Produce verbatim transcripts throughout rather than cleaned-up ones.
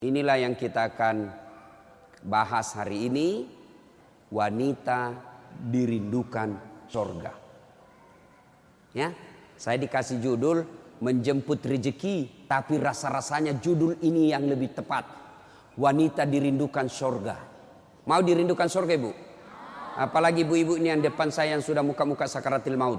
Inilah yang kita akan bahas hari ini, wanita dirindukan sorga. Ya, saya dikasih judul menjemput rezeki, tapi rasa-rasanya judul ini yang lebih tepat. Wanita dirindukan sorga. Mau dirindukan sorga, Ibu? Apalagi ibu-ibu ini yang depan saya yang sudah muka-muka sakaratil maut.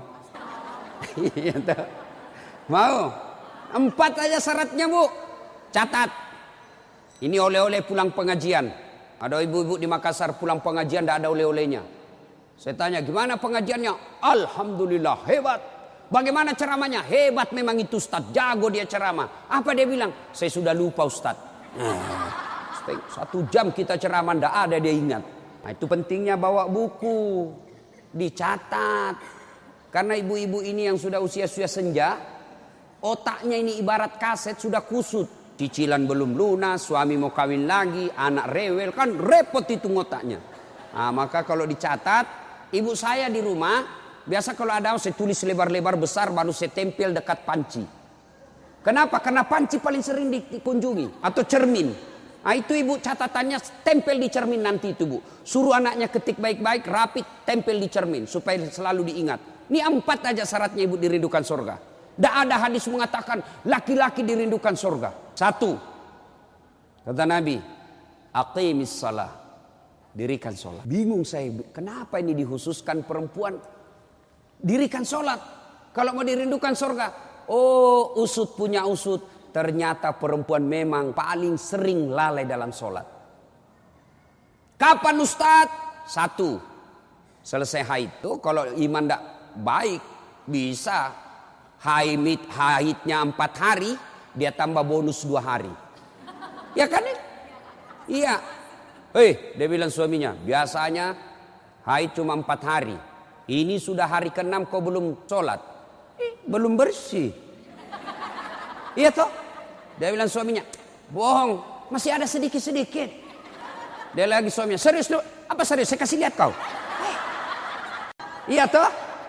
Mau? Empat aja syaratnya, Bu. Catat. Ini oleh-oleh pulang pengajian. Ada ibu-ibu di Makassar pulang pengajian tidak ada oleh-olehnya. Saya tanya, gimana pengajiannya? Alhamdulillah, hebat. Bagaimana ceramahnya? Hebat memang itu Ustaz, jago dia ceramah. Apa dia bilang? Saya sudah lupa Ustaz. Nah, satu jam kita ceramah tidak ada dia ingat. Nah, itu pentingnya bawa buku, dicatat. Karena ibu-ibu ini yang sudah usia-usia senja, otaknya ini ibarat kaset sudah kusut. Cicilan belum lunas, suami mau kawin lagi, anak rewel, kan repot itu otaknya. Nah, maka kalau dicatat, ibu saya di rumah, biasa kalau ada saya tulis lebar-lebar besar baru saya tempel dekat panci. Kenapa? Karena panci paling sering dikunjungi, atau cermin. Nah, itu ibu catatannya tempel di cermin nanti itu, Bu. Suruh anaknya ketik baik-baik, rapi, tempel di cermin supaya selalu diingat. Ini empat aja syaratnya ibu dirindukan surga. Tidak ada hadis mengatakan laki-laki dirindukan surga. Satu, kata Nabi, aqimis salah, dirikan sholat. Bingung saya, kenapa ini dikhususkan perempuan? Dirikan sholat. Kalau mau dirindukan surga, oh usut punya usut. Ternyata perempuan memang paling sering lalai dalam sholat. Kapan Ustadz? Satu, selesai haid. Tuh kalau iman tidak baik, bisa haid, haidnya empat hari, dia tambah bonus dua hari. Ya kan? Iya. Hei, dia bilang suaminya, biasanya haid cuma empat hari. Ini sudah hari keenam kau belum sholat. Eh, belum bersih. Iya toh? Dia bilang suaminya, bohong, masih ada sedikit-sedikit. Dia lagi suaminya, serius lu? Apa serius? Saya kasih lihat kau. Eh. Iya toh?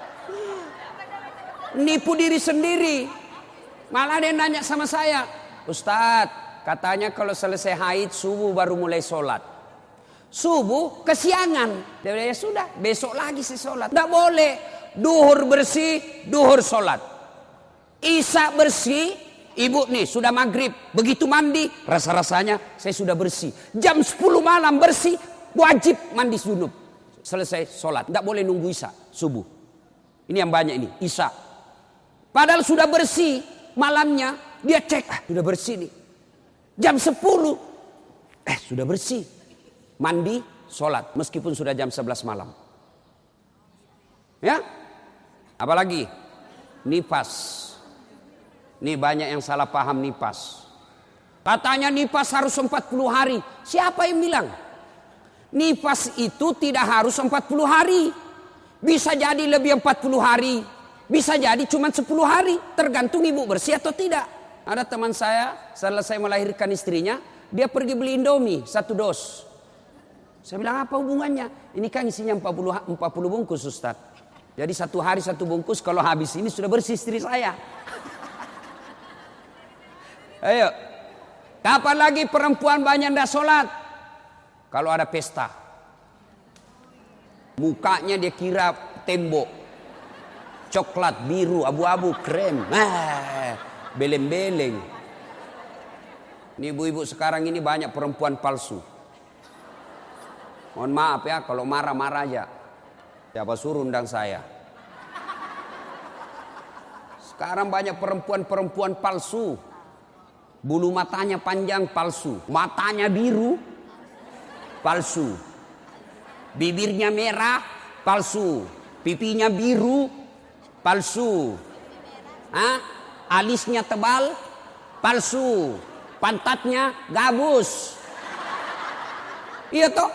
Nipu diri sendiri. Malah dia nanya sama saya, Ustadz, katanya kalau selesai haid subuh baru mulai sholat. Subuh kesiangan. Dia bilang, ya sudah, besok lagi saya sholat. Tidak boleh. Duhur bersih, duhur sholat. Isya bersih, ibu nih sudah maghrib. Begitu mandi, rasa-rasanya saya sudah bersih. Jam sepuluh malam bersih, wajib mandi junub. Selesai sholat. Tidak boleh nunggu isya, subuh. Ini yang banyak ini, isya. Padahal sudah bersih malamnya, dia cek, ah, sudah bersih nih. Jam sepuluh, eh sudah bersih. Mandi, sholat, meskipun sudah jam sebelas malam. Ya, apalagi nifas. Nih banyak yang salah paham nifas. Katanya nifas harus empat puluh hari. Siapa yang bilang? Nifas itu tidak harus empat puluh hari. Bisa jadi lebih empat puluh hari. Bisa jadi cuma sepuluh hari, tergantung ibu bersih atau tidak. Ada teman saya, selesai melahirkan istrinya, dia pergi beli Indomie, satu dos. Saya bilang, apa hubungannya? Ini kan isinya empat puluh bungkus, Ustaz. Jadi satu hari satu bungkus, kalau habis ini sudah bersih istri saya. Ayo, kapan lagi perempuan banyak tidak sholat? Kalau ada pesta. Mukanya dia kira tembok. Coklat, biru, abu-abu, krem, ah, beleng-beleng. Ini ibu-ibu sekarang ini banyak perempuan palsu. Mohon maaf ya kalau marah-marah aja. Siapa suruh undang saya? Sekarang banyak perempuan-perempuan palsu. Bulu matanya panjang, palsu. Matanya biru, palsu. Bibirnya merah, palsu. Pipinya biru, palsu. Hah? Alisnya tebal, palsu. Pantatnya gabus. Iya toh?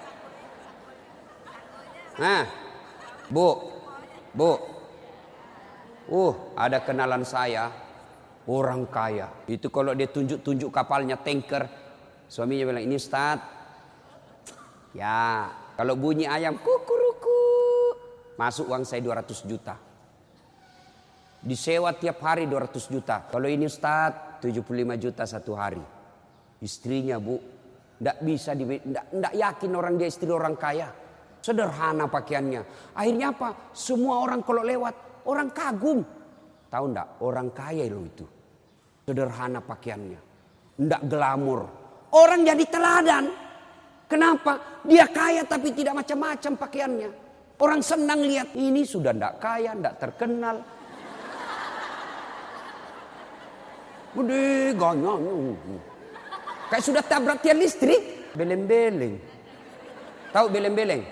Nah, Bu, Bu. Uh, ada kenalan saya, orang kaya. Itu kalau dia tunjuk-tunjuk kapalnya tanker, suaminya bilang, ini Ustaz. Ya, kalau bunyi ayam kukuruku, masuk uang saya dua ratus juta. Disewa tiap hari dua ratus juta. Kalau ini Ustaz tujuh puluh lima juta satu hari. Istrinya bu, tidak bisa, tidak yakin orang dia istri orang kaya. Sederhana pakaiannya. Akhirnya apa? Semua orang kalau lewat, orang kagum. Tahu enggak? Orang kaya loh itu. Sederhana pakaiannya. Enggak glamor. Orang jadi teladan. Kenapa? Dia kaya tapi tidak macam-macam pakaiannya. Orang senang lihat. Ini sudah enggak kaya, enggak terkenal. Gede ganyanya. Kayak sudah tabrak tiang listrik. Beleng-beleng. Tahu beleng-beleng?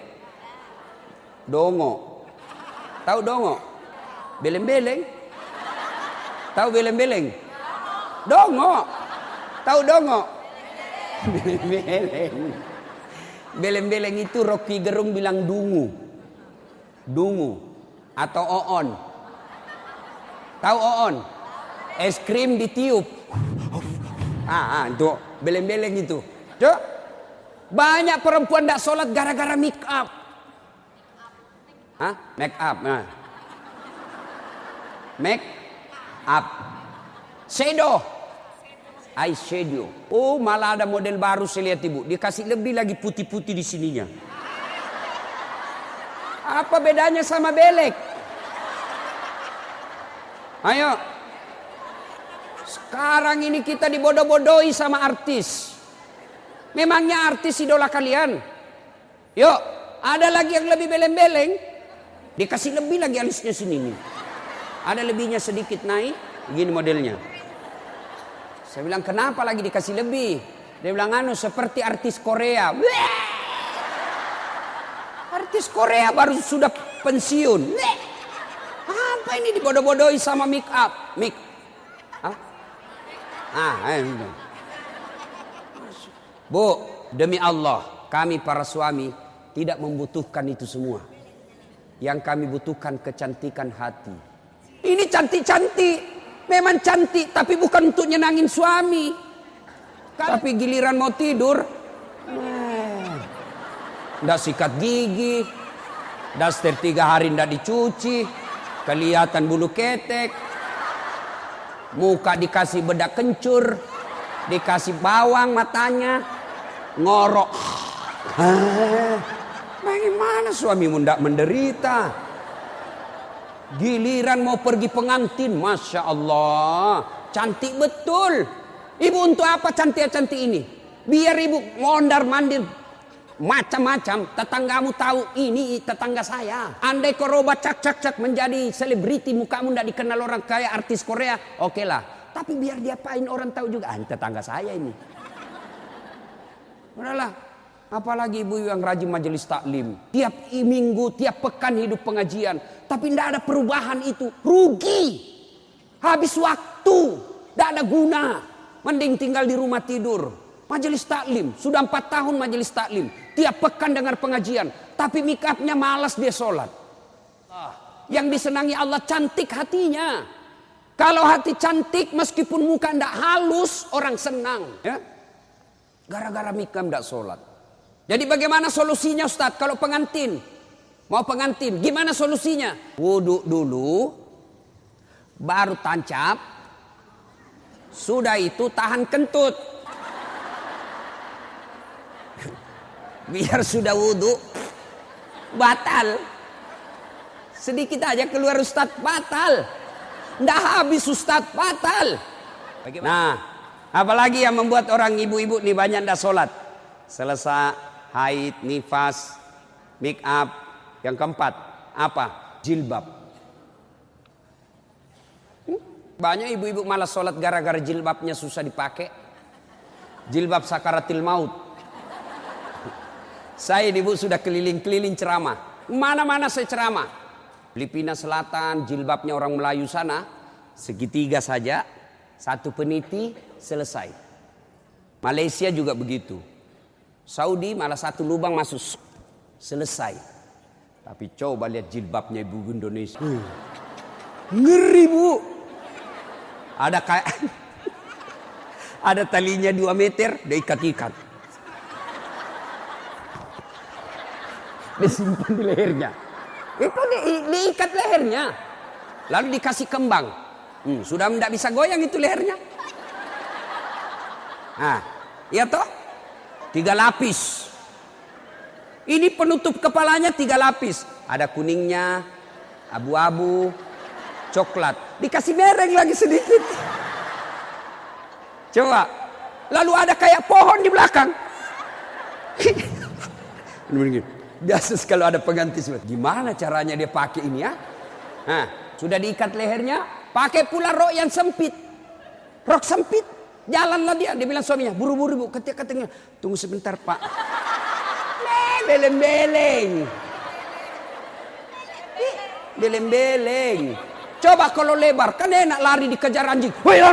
Dongo. Tahu dongo? Beleng-beleng. Tahu beleng-beleng? Dongo. Tahu dongo? Beleng-beleng. Beleng-beleng itu Rocky Gerung bilang dungu. Dungu. Atau oon. Tahu oon? Es krim ditiup. Ah, ah itu beleng-beleng itu. Cuk. Banyak perempuan tidak sholat gara-gara make up. Hah? Make up. Nah. Make up. Shadow. Eyeshadow. Oh, malah ada model baru saya lihat ibu. Dikasih lebih lagi putih-putih di sininya. Apa bedanya sama belek? Ayo. Sekarang ini kita dibodoh-bodohi sama artis. Memangnya artis idola kalian? Yuk, ada lagi yang lebih beleng-beleng. Dikasih lebih lagi alisnya sini nih. Ada lebihnya sedikit naik. Gini modelnya. Saya bilang kenapa lagi dikasih lebih? Dia bilang anu seperti artis Korea. Bleh! Artis Korea baru sudah pensiun. Bleh! Apa ini dibodoh-bodohi sama make up? Make Hah? Ah, ayo. Bu, demi Allah, kami para suami tidak membutuhkan itu semua. Yang kami butuhkan kecantikan hati. Ini cantik-cantik. Memang cantik, tapi bukan untuk nyenangin suami. Tapi giliran mau tidur, ndak sikat gigi, daster tiga hari ndak dicuci, kelihatan bulu ketek, muka dikasih bedak kencur, dikasih bawang matanya, ngorok. Bagaimana suamimu ndak menderita? Giliran mau pergi pengantin, Masya Allah, cantik betul. Ibu untuk apa cantik-cantik ini? Biar ibu mondar mandir macam-macam. Tetanggamu tahu ini tetangga saya. Andai kau robot cak-cak-cak menjadi selebriti, mukamu tidak dikenal orang kaya artis Korea, oke okay lah. Tapi biar diapain orang tahu juga, ah, tetangga saya ini. Udahlah. Apalagi ibu yang rajin majelis taklim. Tiap minggu, tiap pekan hidup pengajian. Tapi tidak ada perubahan itu. Rugi. Habis waktu. Tidak ada guna. Mending tinggal di rumah tidur. Majelis taklim. Sudah empat tahun majelis taklim. Tiap pekan dengar pengajian. Tapi make upnya malas dia sholat. Yang disenangi Allah cantik hatinya. Kalau hati cantik meskipun muka tidak halus orang senang. Ya? Gara-gara make up tidak sholat. Jadi bagaimana solusinya Ustadz kalau pengantin? Mau pengantin, gimana solusinya? Wudhu dulu, baru tancap, sudah itu tahan kentut. Biar sudah wudhu, batal. Sedikit aja keluar Ustadz, batal. Nggak habis Ustadz, batal. Bagaimana? Nah, apalagi yang membuat orang ibu-ibu nih banyak nggak sholat? Selesai haid, nifas, make up. Yang keempat, apa? Jilbab. Banyak ibu-ibu malas sholat gara-gara jilbabnya susah dipakai. Jilbab sakaratil maut. Saya ibu sudah keliling-keliling ceramah. Mana-mana saya ceramah. Filipina Selatan, jilbabnya orang Melayu sana. Segitiga saja, satu peniti, selesai. Malaysia juga begitu. Saudi malah satu lubang masuk, selesai. Tapi coba lihat jilbabnya ibu Indonesia. Hmm. Ngeri bu. Ada kayak ada talinya dua meter, dia ikat-ikat. Disimpan di lehernya. Itu di, diikat lehernya. Lalu dikasih kembang. Hmm, sudah tidak bisa goyang itu lehernya. Nah, Ya toh? Tiga lapis. Ini penutup kepalanya tiga lapis. Ada kuningnya, abu-abu, coklat. Dikasih mereng lagi sedikit. Coba. Lalu ada kayak pohon di belakang. Biasa kalau ada pengantin. Gimana caranya dia pakai ini ya? Nah, sudah diikat lehernya. Pakai pula rok yang sempit. Rok sempit. Jalanlah dia. Dia bilang suaminya, buru-buru bu. Ketika-ketika. Tunggu sebentar pak. Beleng-beleng. Beleng-beleng. Coba kalau lebar. Kan enak lari dikejar anjing.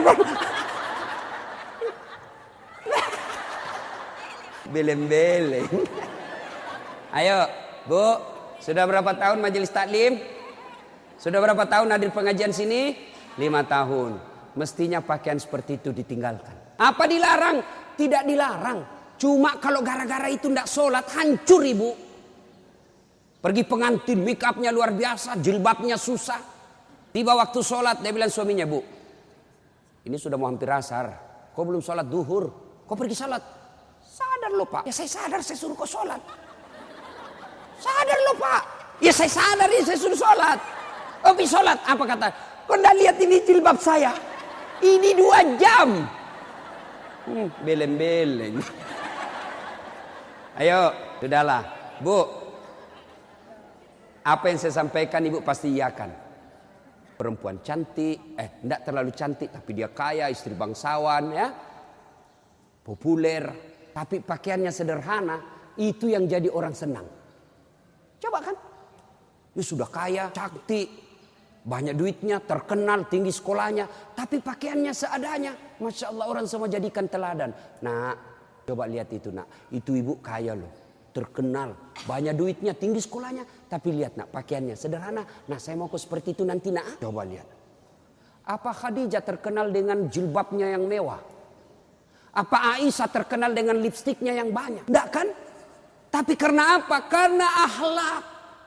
Beleng-beleng. Ayo bu. Sudah berapa tahun majelis taklim? Sudah berapa tahun hadir pengajian sini? Lima tahun. Mestinya pakaian seperti itu ditinggalkan. Apa dilarang? Tidak dilarang. Cuma kalau gara-gara itu tidak sholat, hancur ibu. Pergi pengantin, make upnya luar biasa, jilbabnya susah. Tiba waktu sholat, dia bilang suaminya, bu, ini sudah mau hampir asar. Kau belum sholat duhur, kau pergi sholat. Sadar lo pak. Ya saya sadar, saya suruh kau sholat. Sadar lo pak. Ya saya sadar, ya saya suruh sholat. Oh pergi sholat, apa kata? Kau tidak lihat ini jilbab saya? Ini dua jam. Hmm, beleng-beleng. Ayo, sudahlah. Bu, apa yang saya sampaikan ibu pasti iyakan. Perempuan cantik, eh tidak terlalu cantik, tapi dia kaya, istri bangsawan ya. Populer, tapi pakaiannya sederhana, itu yang jadi orang senang. Coba kan? Dia sudah kaya, cantik, banyak duitnya, terkenal, tinggi sekolahnya, tapi pakaiannya seadanya. Masya Allah, orang semua jadikan teladan. Nah, coba lihat itu nak, itu ibu kaya loh, terkenal, banyak duitnya, tinggi sekolahnya, tapi lihat nak pakaiannya sederhana. Nah saya mau kok seperti itu nanti nak. Coba lihat. Apa Khadijah terkenal dengan jilbabnya yang mewah? Apa Aisyah terkenal dengan lipstiknya yang banyak? Enggak kan? Tapi karena apa? Karena akhlak.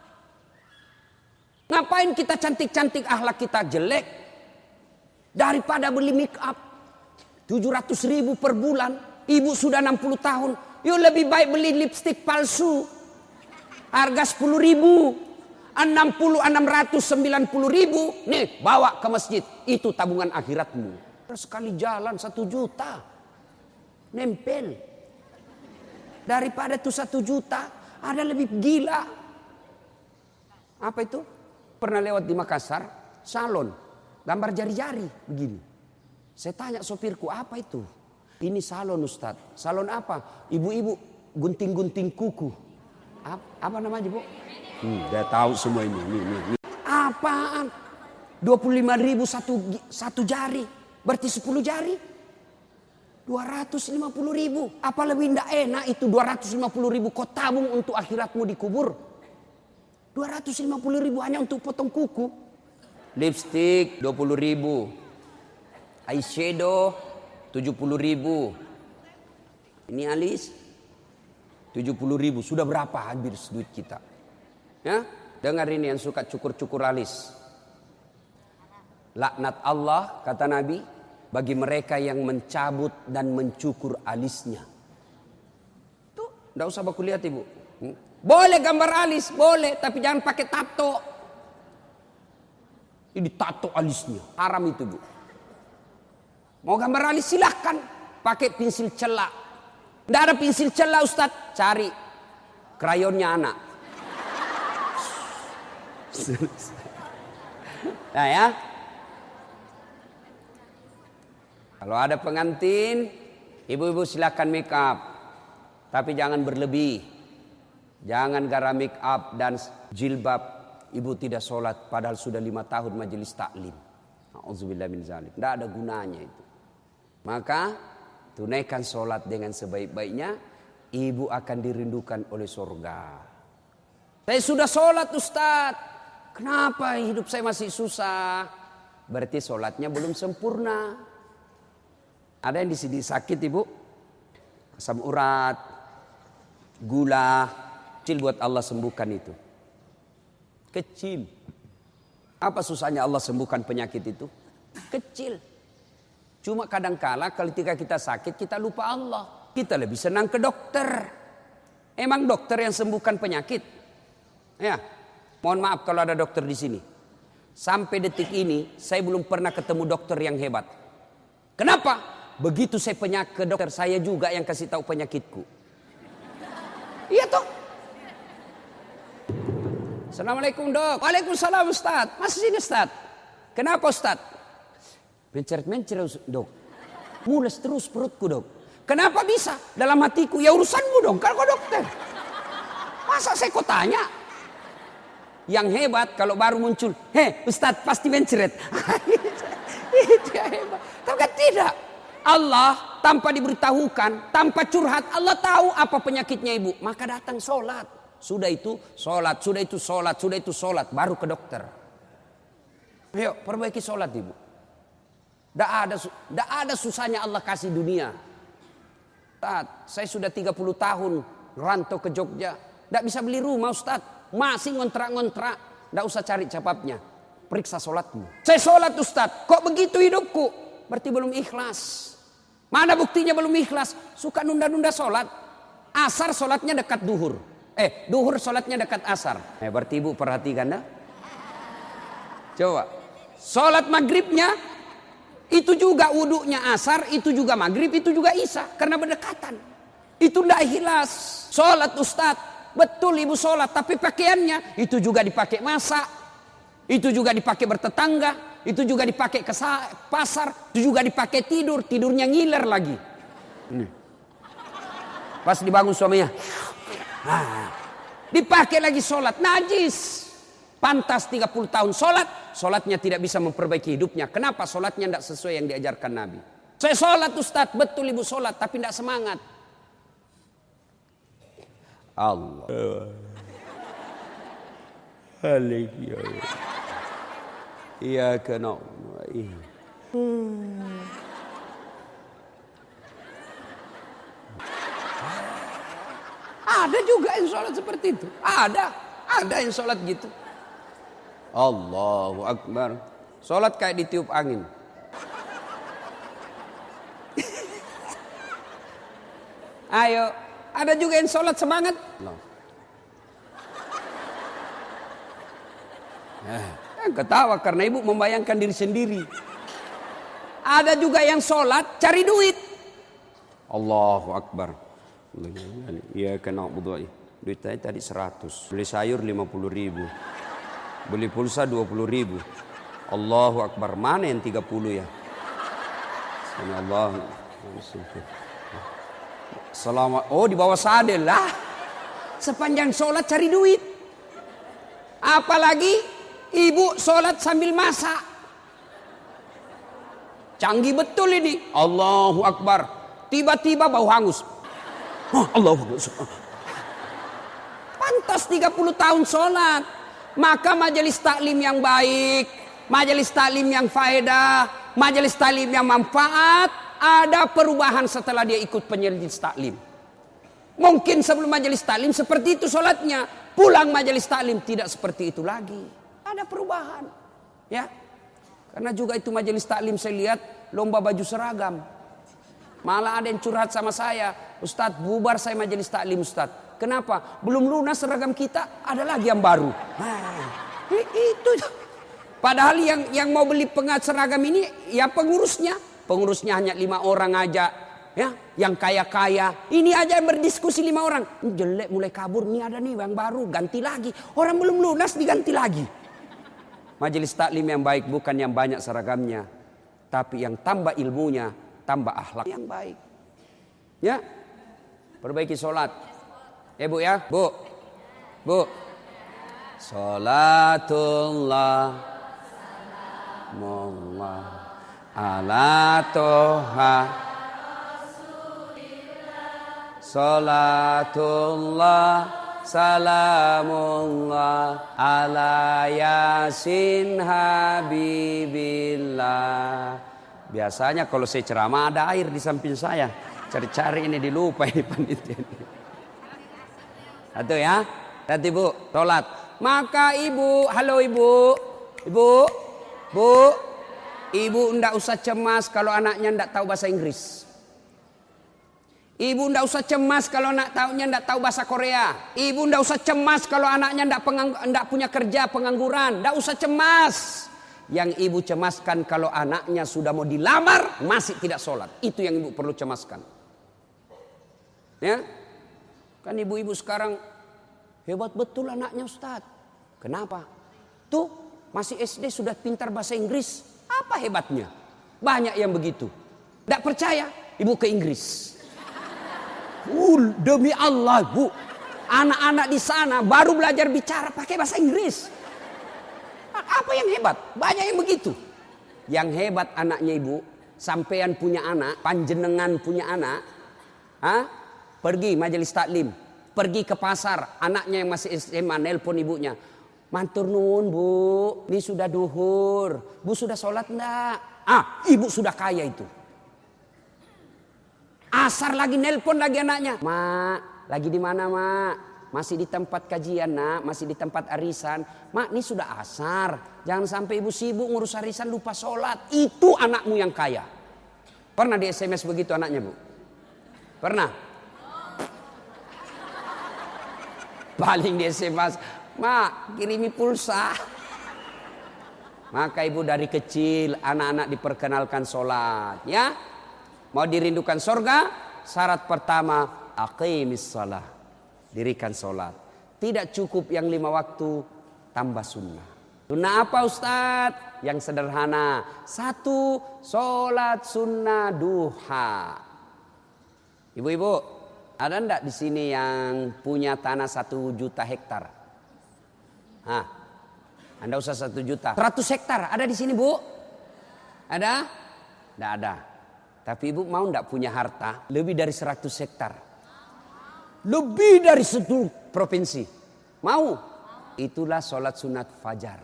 Ngapain kita cantik-cantik akhlak kita jelek? Daripada beli make up tujuh ratus ribu per bulan. Ibu sudah enam puluh tahun. Yuk lebih baik beli lipstik palsu. Harga sepuluh ribu. enam puluh, enam ratus, sembilan puluh ribu. Nih bawa ke masjid. Itu tabungan akhiratmu. Sekali jalan satu juta. Nempel. Daripada itu satu juta. Ada lebih gila. Apa itu? Pernah lewat di Makassar. Salon. Gambar jari-jari. Begini. Saya tanya sopirku apa itu? Ini salon Ustadz. Salon apa? Ibu-ibu gunting-gunting kuku. Apa, apa namanya bu? Hmm, dia tahu semua ini. Nih, nih, nih. Apaan? dua puluh lima ribu satu, satu jari. Berarti sepuluh jari. dua ratus lima puluh ribu. Apa lebih tidak enak itu dua ratus lima puluh ribu kau tabung untuk akhiratmu dikubur. dua ratus lima puluh ribu hanya untuk potong kuku. Lipstick dua puluh ribu. Eyeshadow tujuh puluh ribu. Ini alis tujuh puluh ribu. Sudah berapa habis duit kita? Ya, dengar ini yang suka cukur-cukur alis. Laknat Allah kata Nabi bagi mereka yang mencabut dan mencukur alisnya. Tuh, enggak usah baku lihat ibu. Hmm? Boleh gambar alis, boleh, tapi jangan pakai tato. Ini tato alisnya, haram itu bu. Mau gambar alis silahkan. Pakai pensil celak. Tidak ada pensil celak Ustadz. Cari krayonnya anak. Nah ya. Kalau ada pengantin, ibu-ibu silahkan make up. Tapi jangan berlebih. Jangan gara make up dan jilbab. Ibu tidak sholat padahal sudah lima tahun majelis taklim. Auzubillah min zalik. Tidak ada gunanya itu. Maka tunaikan sholat dengan sebaik-baiknya. Ibu akan dirindukan oleh surga. Saya sudah sholat Ustadz. Kenapa hidup saya masih susah? Berarti sholatnya belum sempurna. Ada yang di sini sakit ibu. Asam urat. Gula. Kecil buat Allah sembuhkan itu. Kecil. Apa susahnya Allah sembuhkan penyakit itu? Kecil. Cuma kadangkala ketika kita sakit kita lupa Allah. Kita lebih senang ke dokter. Emang dokter yang sembuhkan penyakit? Ya, mohon maaf kalau ada dokter di sini. Sampai detik ini saya belum pernah ketemu dokter yang hebat. Kenapa? Begitu saya penyakit ke dokter, saya juga yang kasih tahu penyakitku. Iya toh? Assalamualaikum dok. Waalaikumsalam Ustaz. Masih sini Ustaz. Kenapa Ustaz? Mencret-mencret dok. Mules terus perutku dok. Kenapa bisa? Dalam hatiku, ya urusanmu dong kalau dokter. Masa saya kau tanya? Yang hebat kalau baru muncul, heh Ustaz pasti mencret. Itu yang hebat. Tapi kan tidak. Allah tanpa diberitahukan, tanpa curhat, Allah tahu apa penyakitnya ibu. Maka datang sholat. Sudah itu sholat, sudah itu sholat, sudah itu sholat. Baru ke dokter. Ayo perbaiki sholat ibu. Tidak ada, tidak ada susahnya Allah kasih dunia. Ustaz, saya sudah tiga puluh tahun rantau ke Jogja. Tidak bisa beli rumah Ustaz. Masih ngontrak-ngontrak. Tidak usah cari capapnya. Periksa sholatmu. Saya sholat Ustaz. Kok begitu hidupku? Berarti belum ikhlas. Mana buktinya belum ikhlas? Suka nunda-nunda sholat. Asar sholatnya dekat duhur. Eh, duhur sholatnya dekat asar. Eh, berarti ibu perhatikan dah. Coba. Sholat maghribnya itu juga wuduknya asar, itu juga maghrib, itu juga isya. Karena berdekatan. Itu tidak ikhlas. Sholat Ustaz. Betul ibu sholat, tapi pakaiannya itu juga dipakai masak, itu juga dipakai bertetangga, itu juga dipakai ke pasar, itu juga dipakai tidur, tidurnya ngiler lagi. Ini. Pas dibangun suaminya, nah, dipakai lagi sholat, najis. Pantas tiga puluh tahun sholat, sholatnya tidak bisa memperbaiki hidupnya. Kenapa? Sholatnya tidak sesuai yang diajarkan Nabi. Saya sholat Ustaz, betul ibu sholat, tapi tidak semangat. Allah. Alaihi ya kana. Ada juga yang sholat seperti itu. Ada, ada yang sholat gitu. Allahu Akbar. Sholat kayak ditiup angin. Ayo. Ada juga yang sholat semangat. No. Eh, ketawa karena ibu membayangkan diri sendiri. Ada juga yang sholat cari duit. Allahu Akbar. Iya kena budu'i. Duit saya tadi seratus. Beli sayur lima puluh ribu. Beli pulsa dua puluh ribu. Allahu Akbar. Mana yang tiga puluh ya? Allah. Selamat. Oh di bawah sadel lah. Sepanjang sholat cari duit. Apalagi ibu sholat sambil masak. Canggih betul ini. Allahu Akbar. Tiba-tiba bau hangus. Oh, Allahu Akbar. Pantas tiga puluh tahun sholat. Maka majelis taklim yang baik, majelis taklim yang faedah, majelis taklim yang manfaat, ada perubahan setelah dia ikut penyelis taklim. Mungkin sebelum majelis taklim seperti itu sholatnya, pulang majelis taklim tidak seperti itu lagi. Ada perubahan, ya. Karena juga itu majelis taklim saya lihat lomba baju seragam. Malah ada yang curhat sama saya, Ustadz bubar saya majelis taklim Ustadz. Kenapa? Belum lunas seragam kita, ada lagi yang baru. Nah, itu. Padahal yang yang mau beli pengat seragam ini ya pengurusnya. Pengurusnya hanya lima orang aja, ya, yang kaya-kaya. Ini aja yang berdiskusi lima orang. Ini jelek mulai kabur, nih ada nih yang baru, ganti lagi. Orang belum lunas diganti lagi. Majelis taklim yang baik bukan yang banyak seragamnya, tapi yang tambah ilmunya, tambah akhlak yang baik. Ya, perbaiki sholat. Ya bu ya, bu, bu. Sholatullah, mullah. Ala toha salatullah salamullah ala yasin habibillah. Biasanya kalau saya ceramah ada air di samping saya. Cari-cari ini dilupa ini panitia ini. Satu ya. Nanti bu, sholat. Maka ibu, halo ibu, ibu, bu. Ibu ndak usah cemas kalau anaknya ndak tahu bahasa Inggris. Ibu ndak usah cemas kalau anak taunya ndak tahu bahasa Korea. Ibu ndak usah cemas kalau anaknya ndak pengang- ndak punya kerja, pengangguran. Ndak usah cemas. Yang ibu cemaskan kalau anaknya sudah mau dilamar masih tidak sholat. Itu yang ibu perlu cemaskan. Ya, kan ibu-ibu sekarang hebat betul anaknya Ustaz. Kenapa? Tuh masih S D sudah pintar bahasa Inggris. Apa hebatnya? Banyak yang begitu. Ndak percaya? Ibu ke Inggris. Uh, demi Allah Bu, anak-anak di sana baru belajar bicara pakai bahasa Inggris. Apa yang hebat? Banyak yang begitu. Yang hebat anaknya ibu, sampean punya anak, panjenengan punya anak, ha? Pergi majelis taklim, pergi ke pasar, anaknya yang masih S M A nelpon ibunya. Matur nuwun Bu, ini sudah duhur, Bu sudah sholat enggak? Ah, ibu sudah kaya itu. Asar lagi nelpon lagi anaknya. Mak, lagi di mana mak? Masih di tempat kajian nak, masih di tempat arisan. Mak, ini sudah asar. Jangan sampai ibu sibuk ngurus arisan lupa sholat. Itu anakmu yang kaya. Pernah di S M S begitu anaknya Bu? Pernah? Paling di S M S, mak kirimi pulsa. Maka ibu dari kecil anak-anak diperkenalkan sholat. Ya. Mau dirindukan surga, syarat pertama aqimis shalah, dirikan sholat. Tidak cukup yang lima waktu, tambah sunnah. Sunnah apa Ustadz? Yang sederhana. Satu, sholat sunnah duha. Ibu-ibu, ada enggak di sini yang punya tanah satu juta hektar? Hah? Anda usah satu juta. Seratus hektar ada di sini Bu? Ada? Enggak ada. Tapi ibu mau enggak punya harta lebih dari seratus hektar? Lebih dari satu provinsi. Mau? Itulah sholat sunat fajar.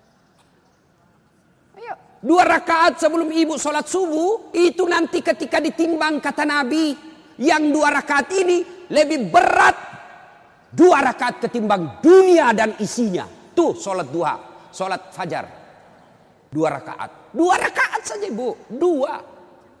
Ayo. Dua rakaat sebelum ibu sholat subuh. Itu nanti ketika ditimbang kata Nabi. Yang dua rakaat ini lebih berat. Dua rakaat ketimbang dunia dan isinya. Tuh sholat duha. Sholat fajar. Dua rakaat. Dua rakaat saja ibu. Dua.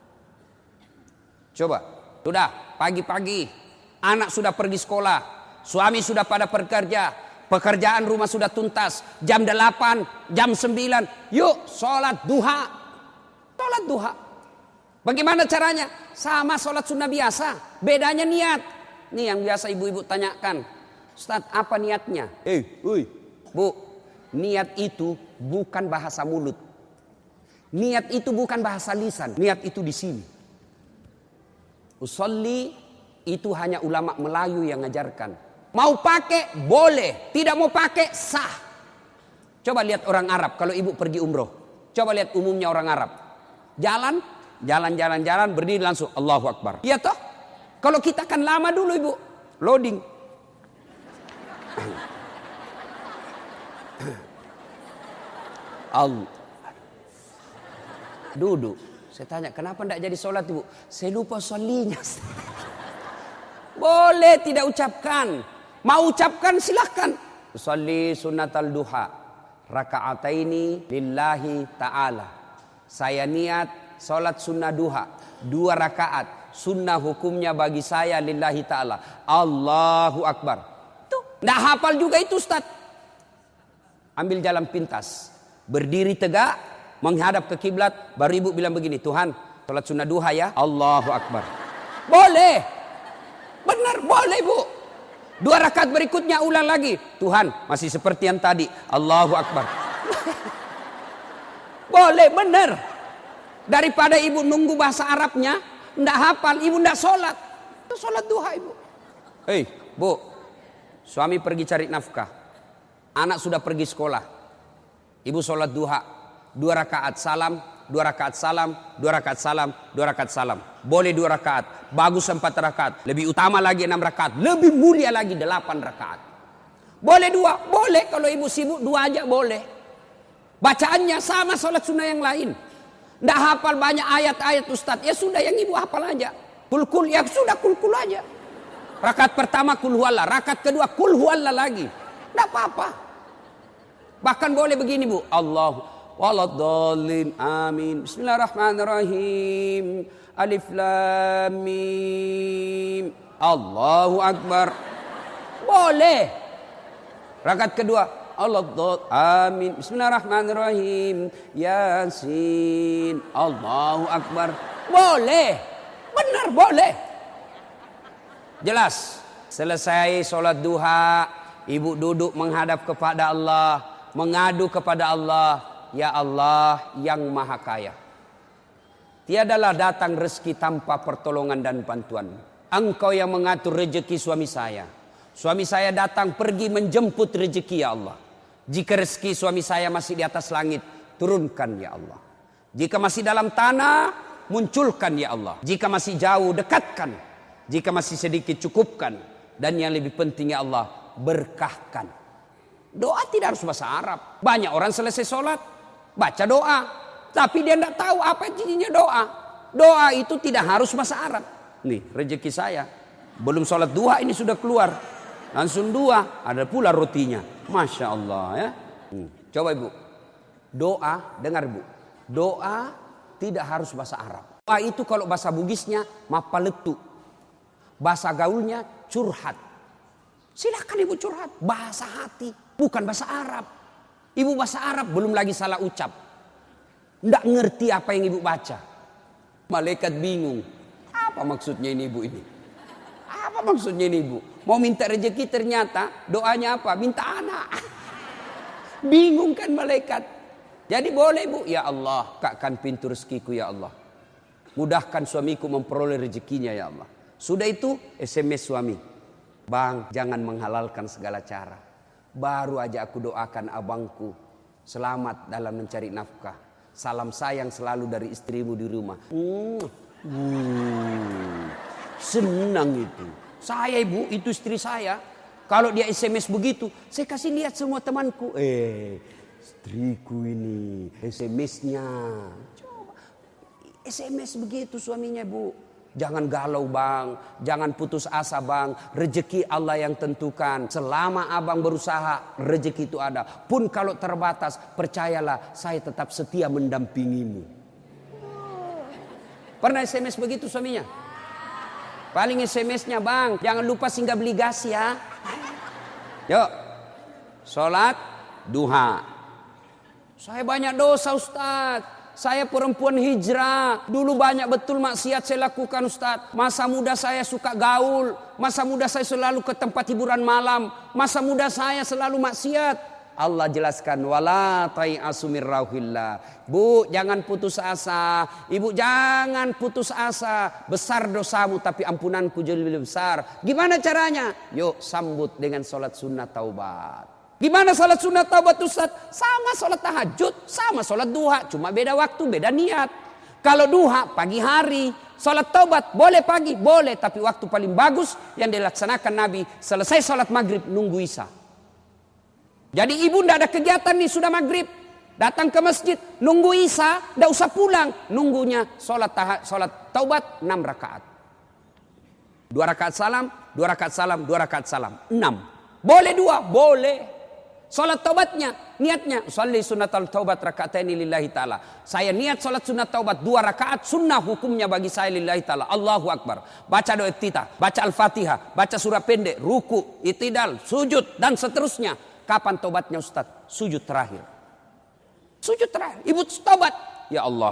Coba, sudah pagi-pagi anak sudah pergi sekolah, suami sudah pada bekerja, pekerjaan rumah sudah tuntas, jam delapan, jam sembilan, yuk sholat duha. Sholat duha. Bagaimana caranya? Sama sholat sunnah biasa, bedanya niat. Nih yang biasa ibu-ibu tanyakan, Ustaz apa niatnya? Eh, hey, Bu, niat itu bukan bahasa mulut. Niat itu bukan bahasa lisan, niat itu di sini. Usolli itu hanya ulama Melayu yang ngajarkan. Mau pakai boleh, tidak mau pakai sah. Coba lihat orang Arab kalau ibu pergi umroh. Coba lihat umumnya orang Arab. Jalan, jalan-jalan-jalan berdiri langsung Allahu Akbar. Iya toh? Kalau kita kan lama dulu ibu, loading. Allah. Duduk. Saya tanya, kenapa tidak jadi sholat ibu? Saya lupa sholinya. Boleh tidak ucapkan. Mau ucapkan silahkan. Sholli sunnatal duha. Raka'ataini lillahi ta'ala. Saya niat sholat sunnah duha. Dua rakaat. Sunnah hukumnya bagi saya lillahi ta'ala. Allahu Akbar. Tuh. Tidak hafal juga itu Ustaz. Ambil jalan pintas. Berdiri tegak. Menghadap ke kiblat, baru ibu bilang begini, Tuhan, sholat sunnah duha ya, Allahu Akbar. Boleh, benar boleh bu. Dua rakaat berikutnya ulang lagi, Tuhan, masih seperti yang tadi, Allahu Akbar. Boleh, benar. Daripada ibu nunggu bahasa Arabnya, ndak hafal, ibu ndak sholat. Itu sholat duha ibu. Hei, bu, suami pergi cari nafkah, anak sudah pergi sekolah, ibu sholat duha. Dua rakaat salam, dua rakaat salam, dua rakaat salam, dua rakaat salam. Boleh dua rakaat, bagus empat rakaat. Lebih utama lagi enam rakaat, lebih mulia lagi delapan rakaat. Boleh dua, boleh kalau ibu sibuk dua aja boleh. Bacaannya sama sholat sunnah yang lain. Nggak hafal banyak ayat-ayat Ustaz, ya sudah yang ibu hafal aja. Kul-kul, ya sudah kul-kul aja. Rakaat pertama kul huwallah, rakaat kedua kul huwallah lagi. Nggak apa-apa. Bahkan boleh begini bu, Allah. waladdallin. Amin. Bismillahirrahmanirrahim. Alif lam mim. Allahu akbar. Boleh. Rakaat kedua, Allah, amin. Bismillahirrahmanirrahim. Yasin. Allahu akbar. Boleh. Benar boleh. Jelas. Selesai sholat duha, ibu duduk menghadap kepada Allah, mengadu kepada Allah. Ya Allah yang maha kaya, tiadalah datang rezeki tanpa pertolongan dan bantuan. Engkau yang mengatur rezeki suami saya. Suami saya datang pergi menjemput rezeki ya Allah. Jika rezeki suami saya masih di atas langit, turunkan ya Allah. Jika masih dalam tanah, munculkan ya Allah. Jika masih jauh, dekatkan. Jika masih sedikit, cukupkan. Dan yang lebih penting ya Allah, berkahkan. Doa tidak harus bahasa Arab. Banyak orang selesai sholat, baca doa. Tapi dia tidak tahu apa jadinya doa. Doa itu tidak harus bahasa Arab. Nih rezeki saya. Belum sholat duha ini sudah keluar. Langsung dua, ada pula rotinya. Masya Allah ya. Hmm. Coba ibu. Doa, dengar bu. Doa tidak harus bahasa Arab. Doa itu kalau bahasa Bugisnya mapaletu. Bahasa gaulnya curhat. Silakan ibu curhat. Bahasa hati, bukan bahasa Arab. Ibu bahasa Arab belum lagi salah ucap. Tidak ngerti apa yang ibu baca. Malaikat bingung. Apa maksudnya ini ibu ini? Apa maksudnya ini ibu? Mau minta rezeki ternyata doanya apa? Minta anak. Bingung kan malaikat. Jadi boleh bu. Ya Allah, bukakan pintu rezekiku ya Allah. Mudahkan suamiku memperoleh rezekinya ya Allah. Sudah itu S M S suami. Bang, jangan menghalalkan segala cara. Baru aja aku doakan abangku selamat dalam mencari nafkah. Salam sayang selalu dari istrimu di rumah. Hmm. Hmm. Senang itu. Saya ibu, itu istri saya. Kalau dia S M S begitu, saya kasih lihat semua temanku. Eh, istriku ini S M S-nya. Coba S M S begitu suaminya bu. Jangan galau bang, jangan putus asa bang. Rezeki Allah yang tentukan. Selama abang berusaha, rezeki itu ada. Pun kalau terbatas, percayalah saya tetap setia mendampingimu. Pernah S M S begitu suaminya? Paling S M S-nya bang, jangan lupa singgah beli gas ya. Yuk, sholat duha. Saya banyak dosa Ustaz. Saya perempuan hijrah. Dulu banyak betul maksiat saya lakukan Ustaz. Masa muda saya suka gaul. Masa muda saya selalu ke tempat hiburan malam. Masa muda saya selalu maksiat. Allah jelaskan wala tai'asu mir rauhillah. Bu, jangan putus asa. Ibu jangan putus asa. Besar dosamu tapi ampunanku jauh lebih besar. Gimana caranya? Yuk sambut dengan salat sunnah taubat. Gimana salat sunnah taubat Ustaz? Sama salat tahajud, sama salat duha, cuma beda waktu, beda niat. Kalau duha pagi hari, salat taubat boleh pagi, boleh, tapi waktu paling bagus yang dilaksanakan Nabi selesai salat maghrib nunggu isya. Jadi ibu tidak ada kegiatan nih sudah maghrib. Datang ke masjid, nunggu isya, tidak usah pulang. Nunggunya sholat, taha, sholat taubat enam rakaat. Dua rakaat salam, dua rakaat salam, dua rakaat salam. Enam. Boleh dua? Boleh. Sholat taubatnya, niatnya. Salli sunnatal taubat raka'ataini lillahi ta'ala. Saya niat sholat sunat taubat dua rakaat. Sunnah hukumnya bagi saya lillahi ta'ala. Allahu Akbar. Baca doa iftitah, baca al-fatihah, baca surah pendek, ruku, itidal, sujud, dan seterusnya. Kapan taubatnya Ustaz? Sujud terakhir. Sujud terakhir. Ibu taubat. Ya Allah.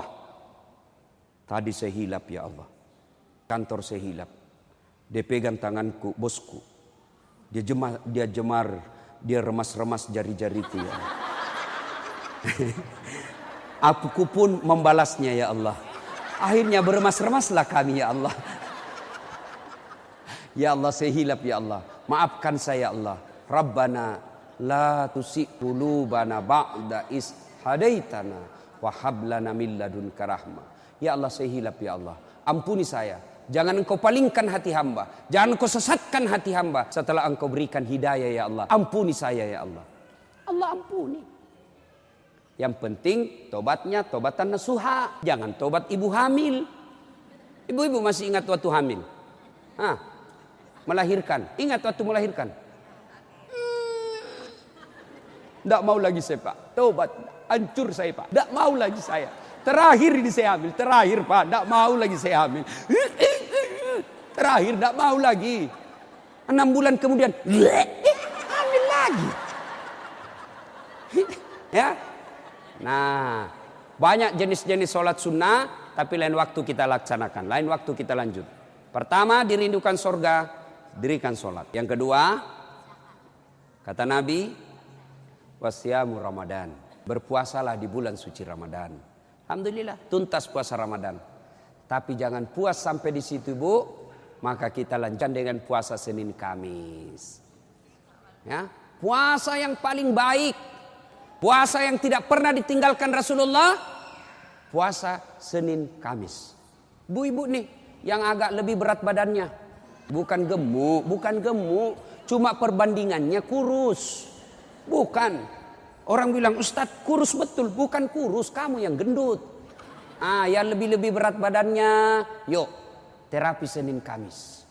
Tadi saya hilap ya Allah. Kantor saya hilap. Dia pegang tanganku, bosku. Dia jemar, dia jemar, dia remas-remas jari-jari itu ya. Aku pun membalasnya ya Allah. Akhirnya beremas-remaslah kami ya Allah. Ya Allah saya hilap ya Allah. Maafkan saya ya Allah. Rabbana la tusi qulubana ba'da is hadaitana wa hab lana min ladunka rahmah. Ya Allah saya hilap ya Allah. Ampuni saya. Jangan engkau palingkan hati hamba. Jangan engkau sesatkan hati hamba setelah engkau berikan hidayah ya Allah. Ampuni saya ya Allah. Allah ampuni. Yang penting tobatnya tobatan nasuha. Jangan tobat ibu hamil. Ibu-ibu masih ingat waktu hamil? Hah? Melahirkan. Ingat waktu melahirkan? Tidak mau lagi sepak. Tobat. hancur saya Pak. Tidak mau lagi saya. Terakhir ini saya hamil. Terakhir Pak, tidak mau lagi saya hamil. Terakhir tidak mau lagi. Enam bulan kemudian, hamil lagi. Ya. Nah, banyak jenis-jenis sholat sunnah, tapi lain waktu kita laksanakan. Lain waktu kita lanjut. Pertama, dirindukan surga, dirikan sholat. Yang kedua, kata Nabi, wasyamu Ramadan. Berpuasalah di bulan suci Ramadan. Alhamdulillah, tuntas puasa Ramadan. Tapi jangan puas sampai di situ Bu. Maka kita lanjutkan dengan puasa Senin Kamis. Ya, puasa yang paling baik. Puasa yang tidak pernah ditinggalkan Rasulullah. Puasa Senin Kamis. Bu ibu nih yang agak lebih berat badannya. Bukan gemuk, bukan gemuk. Cuma perbandingannya kurus. Bukan. Orang bilang, Ustadz kurus betul. Bukan kurus, kamu yang gendut. Ah, yang lebih-lebih berat badannya. Yuk, terapi Senin Kamis.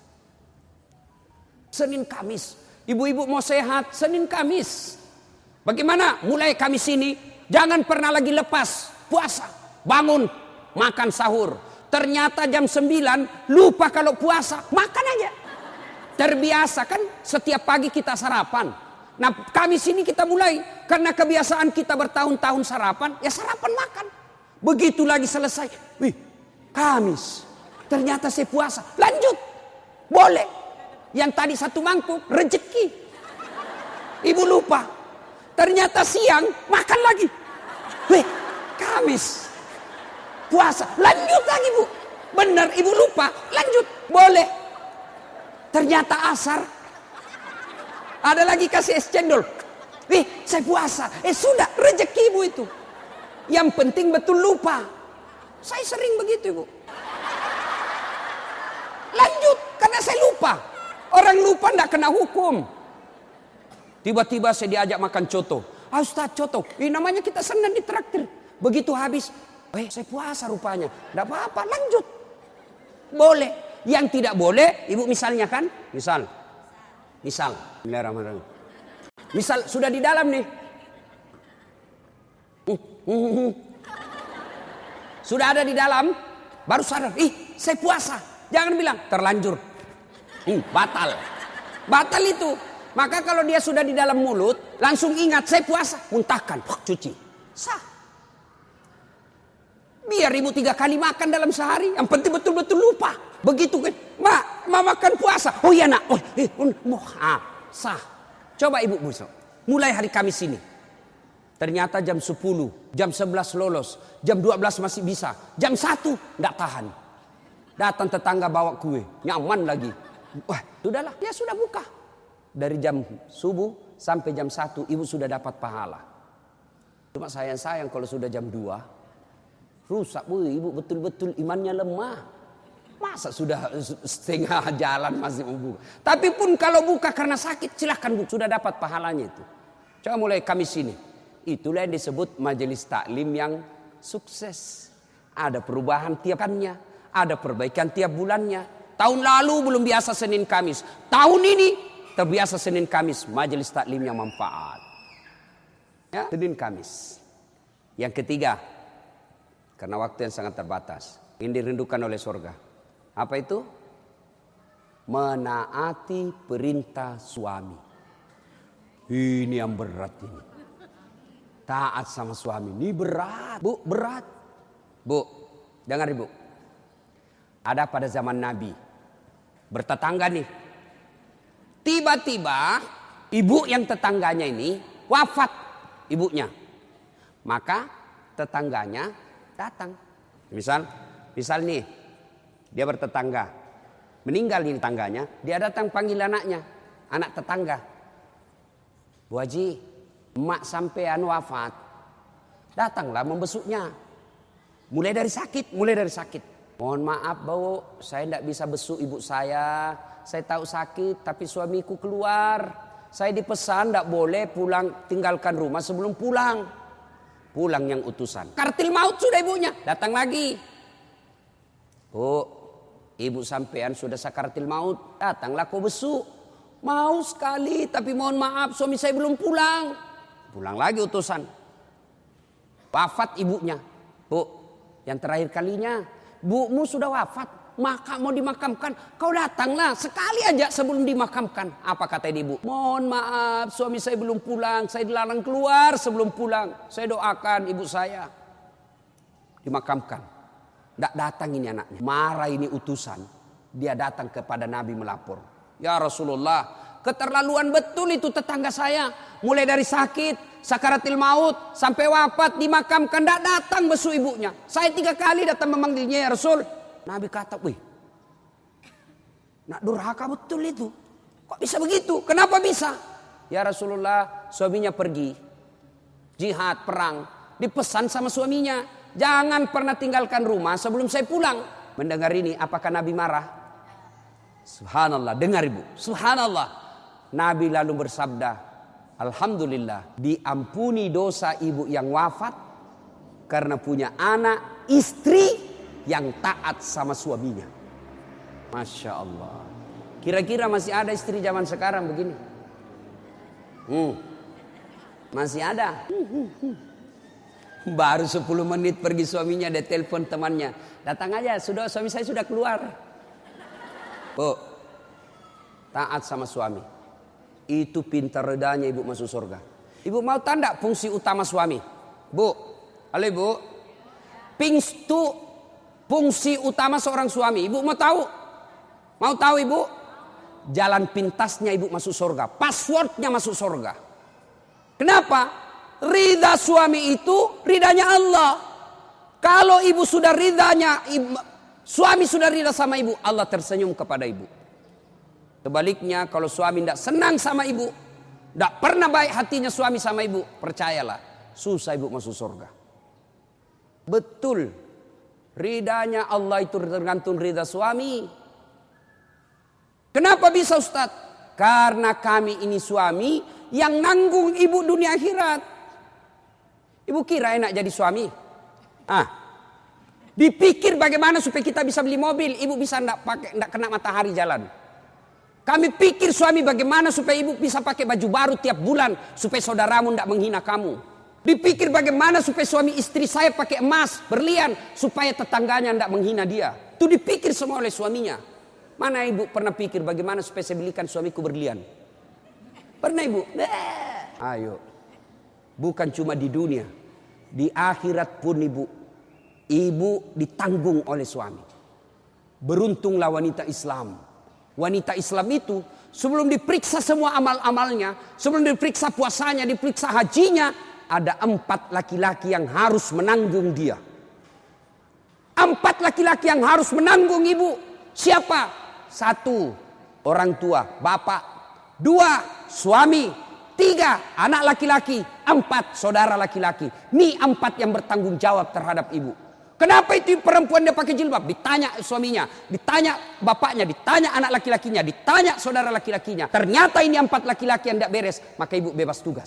Senin Kamis. Ibu-ibu mau sehat, Senin Kamis. Bagaimana? Mulai Kamis ini, jangan pernah lagi lepas puasa. Bangun, makan sahur. Ternyata jam sembilan, lupa kalau puasa. Makan aja. Terbiasa kan, setiap pagi kita sarapan. Nah, Kamis ini kita mulai. Karena kebiasaan kita bertahun-tahun sarapan, ya sarapan makan. Begitu lagi selesai. Wih, Kamis. Ternyata saya puasa. Lanjut. Boleh. Yang tadi satu mangkuk, rezeki. Ibu lupa. Ternyata siang, makan lagi. Wih, Kamis. Puasa. Lanjut lagi Bu. Benar, ibu lupa. Lanjut. Boleh. Ternyata asar. Ada lagi kasih es cendol. Eh, saya puasa. Eh sudah, rezeki ibu itu. Yang penting betul lupa. Saya sering begitu ibu. Lanjut, karena saya lupa. Orang lupa tidak kena hukum. Tiba-tiba saya diajak makan coto. Ah Ustaz coto, ini namanya kita senang ditraktir. Begitu habis, eh saya puasa rupanya. Tidak apa-apa, lanjut. Boleh. Yang tidak boleh, ibu misalnya kan, misal. Misal, bismillahirrahmanirrahim. Misal sudah di dalam nih. Uh, uh, uh. Sudah ada di dalam, baru sadar, ih saya puasa. Jangan bilang terlanjur. Uh, batal. Batal itu. Maka kalau dia sudah di dalam mulut, langsung ingat saya puasa. Muntahkan, cuci. Sah. Biar ibu tiga kali makan dalam sehari. Yang penting betul-betul lupa. Begitu kan. Ma, ma makan puasa. Oh iya nak. Oh, eh, oh, ah, sah. Coba ibu besok. Mulai hari Kamis ini. Ternyata jam sepuluh. Jam sebelas lolos. Jam dua belas masih bisa. Jam satu enggak tahan. Datang tetangga bawa kue. Nyaman lagi. Wah sudahlah. Ya sudah buka. Dari jam subuh sampai jam satu. Ibu sudah dapat pahala. Cuma sayang-sayang kalau sudah jam dua. Rusak bu. Ibu betul-betul imannya lemah. Masa sudah setengah jalan masih membuka. Tapi pun kalau buka karena sakit silahkan bu. Sudah dapat pahalanya itu. Coba mulai Kamis ini. Itulah yang disebut majelis taklim yang sukses. Ada perubahan tiap kannya. Ada perbaikan tiap bulannya. Tahun lalu belum biasa Senin Kamis. Tahun ini terbiasa Senin Kamis. Majelis taklim yang manfaat. Ya, Senin Kamis. Yang ketiga. Karena waktu yang sangat terbatas. Ini dirindukan oleh surga. Apa itu? Menaati perintah suami. Ini yang berat ini. Taat sama suami. Ini berat. Bu, berat. Bu, dengar ibu. Ada pada zaman Nabi. Bertetangga nih. Tiba-tiba ibu yang tetangganya ini wafat ibunya. Maka tetangganya datang. Misal, misal nih. Dia bertetangga. Meninggal di tetangganya. Dia datang panggil anaknya. Anak tetangga. Bu Haji, emak sampean wafat. Datanglah membesuknya. Mulai dari sakit. Mulai dari sakit. Mohon maaf Bu, saya tidak bisa besuk ibu saya. Saya tahu sakit tapi suamiku keluar. Saya dipesan tidak boleh pulang tinggalkan rumah sebelum pulang. Pulang yang utusan. Kartil maut sudah ibunya. Datang lagi. Bu, ibu sampean sudah sakaratil maut. Datanglah kau besuk. Mau sekali tapi mohon maaf suami saya belum pulang. Pulang lagi utusan. Wafat ibunya. Bu, yang terakhir kalinya, bumu sudah wafat, maka mau dimakamkan, kau datanglah sekali aja sebelum dimakamkan. Apa kata ibu? Mohon maaf, suami saya belum pulang, saya dilarang keluar sebelum pulang. Saya doakan ibu saya dimakamkan. Tidak datang ini anaknya. Marah ini utusan. Dia datang kepada Nabi melapor. Ya Rasulullah, keterlaluan betul itu tetangga saya. Mulai dari sakit, sakaratil maut, sampai wafat, dimakamkan, tidak datang besu ibunya. Saya tiga kali datang memanggilnya, ya Rasul. Nabi kata, wih, nak durhaka betul itu. Kok bisa begitu? Kenapa bisa? Ya Rasulullah, suaminya pergi. Jihad, perang. Dipesan sama suaminya, jangan pernah tinggalkan rumah sebelum saya pulang. Mendengar ini, apakah Nabi marah? Subhanallah, dengar ibu. Subhanallah. Nabi lalu bersabda, alhamdulillah, diampuni dosa ibu yang wafat karena punya anak, istri yang taat sama suaminya. Masya Allah. Kira-kira masih ada istri zaman sekarang begini? Hmm. Masih ada. Baru sepuluh menit pergi suaminya, dia telepon temannya. Datang aja, sudah suami saya sudah keluar. Bu, taat sama suami. Itu pintar redanya ibu masuk surga. Ibu mau tanda fungsi utama suami? Bu, halo ibu. Pintu fungsi utama seorang suami. Ibu mau tahu? Mau tahu ibu? Jalan pintasnya ibu masuk surga. Passwordnya masuk surga. Kenapa? Ridha suami itu ridhanya Allah. Kalau ibu sudah ridhanya, ibu, suami sudah ridha sama ibu, Allah tersenyum kepada ibu. Sebaliknya kalau suami tidak senang sama ibu, tidak pernah baik hatinya suami sama ibu, percayalah, susah ibu masuk surga. Betul, ridhanya Allah itu tergantung ridha suami. Kenapa bisa Ustaz? Karena kami ini suami yang nanggung ibu dunia akhirat. Ibu kira enak jadi suami? Ah, dipikir bagaimana supaya kita bisa beli mobil, ibu bisa tidak pakai, tidak kena matahari jalan. Kami pikir suami bagaimana supaya ibu bisa pakai baju baru tiap bulan supaya saudaramu tidak menghina kamu. Dipikir bagaimana supaya suami istri saya pakai emas, berlian supaya tetangganya tidak menghina dia. Itu dipikir semua oleh suaminya. Mana ibu pernah pikir bagaimana supaya saya belikan suamiku berlian? Pernah ibu? Eh. Ayo. Bukan cuma di dunia, di akhirat pun ibu. Ibu ditanggung oleh suami. Beruntunglah wanita Islam. Wanita Islam itu sebelum diperiksa semua amal-amalnya, sebelum diperiksa puasanya, diperiksa hajinya, ada empat laki-laki yang harus menanggung dia. Empat laki-laki yang harus menanggung ibu. Siapa? Satu, orang tua, bapak. Dua, suami. Tiga, anak laki-laki. Empat, saudara laki-laki. Ini empat yang bertanggung jawab terhadap ibu. Kenapa itu perempuan dia pakai jilbab? Ditanya suaminya, ditanya bapaknya, ditanya anak laki-lakinya, ditanya saudara laki-lakinya. Ternyata ini empat laki-laki yang tidak beres, maka ibu bebas tugas.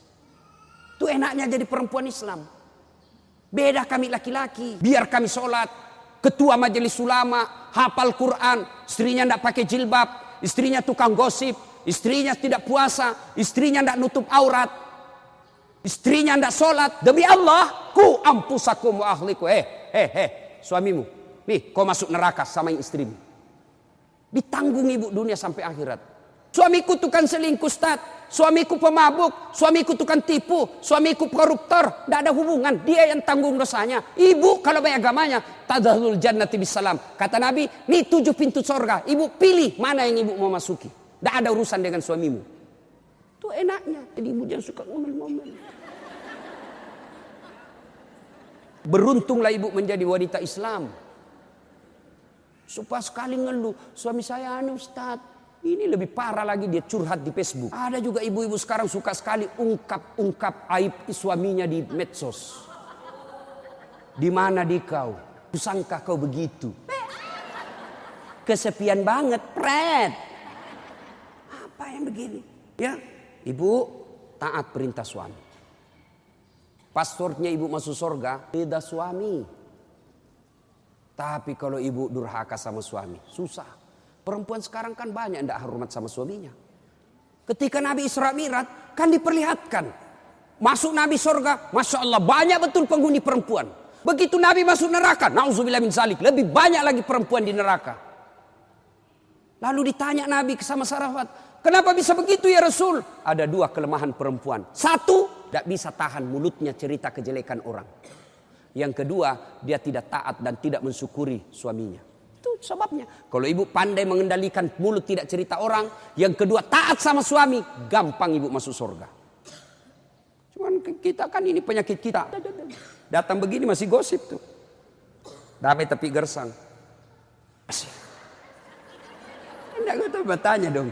Itu enaknya jadi perempuan Islam. Beda kami laki-laki. Biar kami sholat, ketua majelis ulama, hafal Quran, istrinya tidak pakai jilbab, istrinya tukang gosip, istrinya tidak puasa, istrinya tidak nutup aurat, istrinya tidak sholat. Demi Allah, ku ampusakum wa ahliku. Eh, eh, eh, suamimu, nih kau masuk neraka sama istrimu. Ditanggung ibu dunia sampai akhirat. Suamiku tukang selingkuh, Ustaz. Suamiku pemabuk, suamiku tukang tipu, suamiku koruptor. Tidak ada hubungan, dia yang tanggung dosanya. Ibu kalau baik agamanya, tadkhulul jannati bisalam. Kata Nabi, nih tujuh pintu surga. Ibu pilih mana yang ibu mau masuki. Tidak ada urusan dengan suamimu. Itu enaknya. Jadi ibu jangan suka ngomel-ngomel. Beruntunglah ibu menjadi wanita Islam. Supaya sekali ngeluh, suami saya anu Ustaz, ini lebih parah lagi dia curhat di Facebook. Ada juga ibu-ibu sekarang suka sekali ungkap-ungkap aib suaminya di medsos. Di mana di kau? Kusangka kau begitu. Kesepian banget, pret. Apa yang begini? Ya, ibu taat perintah suami. Passwordnya ibu masuk surga, ridha suami. Tapi kalau ibu durhaka sama suami, susah. Perempuan sekarang kan banyak yang tidak hormat sama suaminya. Ketika Nabi Isra Mi'raj kan diperlihatkan Masuk Nabi surga, Masya Allah banyak betul penghuni perempuan. Begitu Nabi masuk neraka, na'udzubillah min zalik, lebih banyak lagi perempuan di neraka. Lalu ditanya Nabi sama sahabat, kenapa bisa begitu ya Rasul? Ada dua kelemahan perempuan. Satu, tidak bisa tahan mulutnya cerita kejelekan orang. Yang kedua, dia tidak taat dan tidak mensyukuri suaminya. Itu sebabnya. Kalau ibu pandai mengendalikan mulut tidak cerita orang, yang kedua taat sama suami, gampang ibu masuk surga. Cuman kita kan ini penyakit kita. Datang begini masih gosip tuh. Damai tapi gersang. Tidak gue tahu bertanya dong.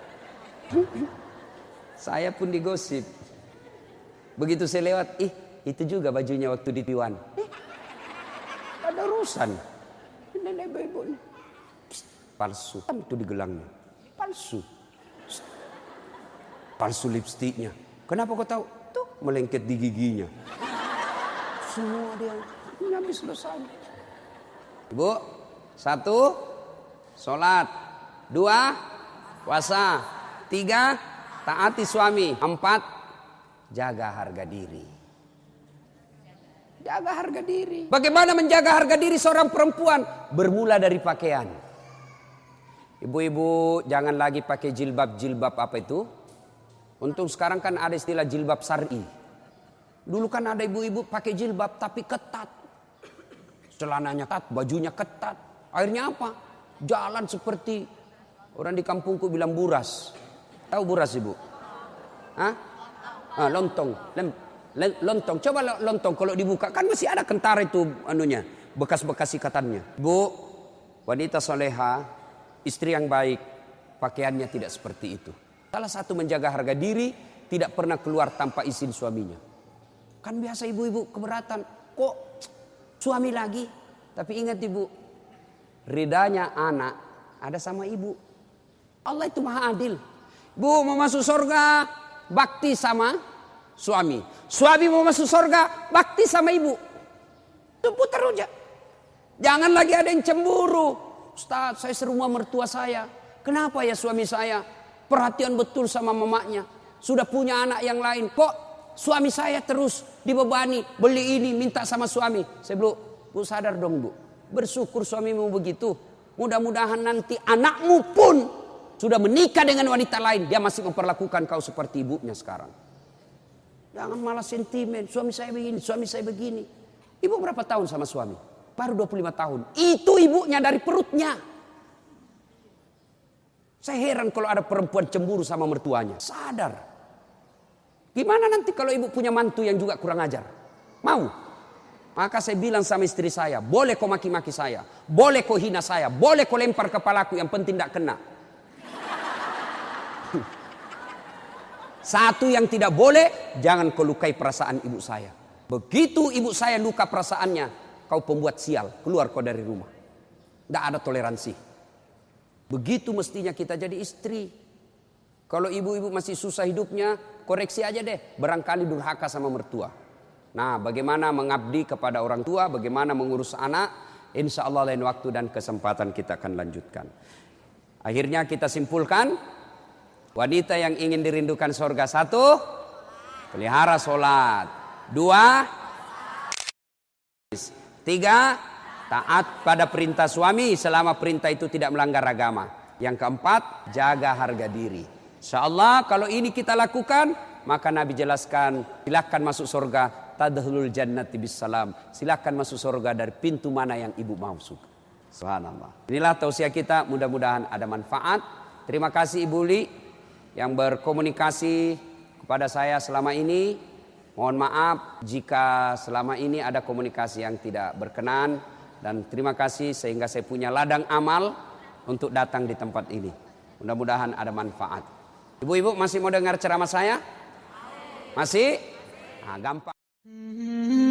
Saya pun digosip. Begitu saya lewat, ih itu juga bajunya waktu di Tiwan. Eh, ada urusan. Nenek ibu palsu. Itu di gelangnya. Palsu. Palsu lipstiknya. Kenapa kau tahu? Tuh melengket di giginya. Semua dia ini habis selesai. Ibu, satu, sholat. Dua, puasa. Tiga, taati suami. Empat, jaga harga diri. Jaga harga diri. Bagaimana menjaga harga diri seorang perempuan? Bermula dari pakaian. Ibu-ibu jangan lagi pakai jilbab-jilbab apa itu. Untung sekarang kan ada istilah jilbab syar'i. Dulu kan ada ibu-ibu pakai jilbab tapi ketat. Celananya ketat, bajunya ketat. Akhirnya apa? Jalan seperti orang di kampungku bilang buras. Tahu buras ibu? Hah? Ah, lontong. Lem, lem, lontong. Coba lontong kalau dibuka kan masih ada kentara itu anunya, bekas-bekas ikatannya. Bu, wanita soleha, istri yang baik, pakaiannya tidak seperti itu. Salah satu menjaga harga diri, tidak pernah keluar tanpa izin suaminya. Kan biasa ibu-ibu keberatan, kok suami lagi? Tapi ingat ibu, ridanya anak ada sama ibu. Allah itu maha adil. Bu mau masuk surga, bakti sama suami. Suami mau masuk surga, bakti sama ibu. Itu putar aja. Jangan lagi ada yang cemburu. Ustaz, saya serumah mertua saya. Kenapa ya suami saya perhatian betul sama mamanya? Sudah punya anak yang lain. Kok suami saya terus dibebani, beli ini, minta sama suami. Saya bilang, bu sadar dong bu. Bersyukur suamimu begitu. Mudah-mudahan nanti anakmu pun sudah menikah dengan wanita lain. Dia masih memperlakukan kau seperti ibunya sekarang. Jangan malah sentimen. Suami saya begini, suami saya begini. Ibu berapa tahun sama suami? Baru dua puluh lima tahun. Itu ibunya dari perutnya. Saya heran kalau ada perempuan cemburu sama mertuanya. Sadar. Gimana nanti kalau ibu punya mantu yang juga kurang ajar? Mau? Maka saya bilang sama istri saya, boleh kau maki-maki saya, boleh kau hina saya, boleh kau lempar kepalaku, yang penting tidak kena. Satu yang tidak boleh, jangan kau lukai perasaan ibu saya. Begitu ibu saya luka perasaannya, kau pembuat sial, keluar kau dari rumah. Tidak ada toleransi. Begitu mestinya kita jadi istri. Kalau ibu-ibu masih susah hidupnya, koreksi aja deh. Barangkali durhaka sama mertua. Nah, bagaimana mengabdi kepada orang tua, bagaimana mengurus anak, insya Allah lain waktu dan kesempatan kita akan lanjutkan. Akhirnya kita simpulkan, wanita yang ingin dirindukan surga, satu, pelihara sholat. Dua, tiga, taat pada perintah suami selama perintah itu tidak melanggar agama. Yang keempat, jaga harga diri. InsyaAllah kalau ini kita lakukan, maka Nabi jelaskan, silakan masuk surga, tadkhulul jannati bisalam. Silakan masuk surga dari pintu mana yang ibu masuk. Subhanallah. Inilah tausiah kita, mudah-mudahan ada manfaat. Terima kasih Ibu Li yang berkomunikasi kepada saya selama ini. Mohon maaf jika selama ini ada komunikasi yang tidak berkenan. Dan terima kasih sehingga saya punya ladang amal untuk datang di tempat ini. Mudah-mudahan ada manfaat. Ibu-ibu masih mau dengar ceramah saya? Masih? Nah, gampang.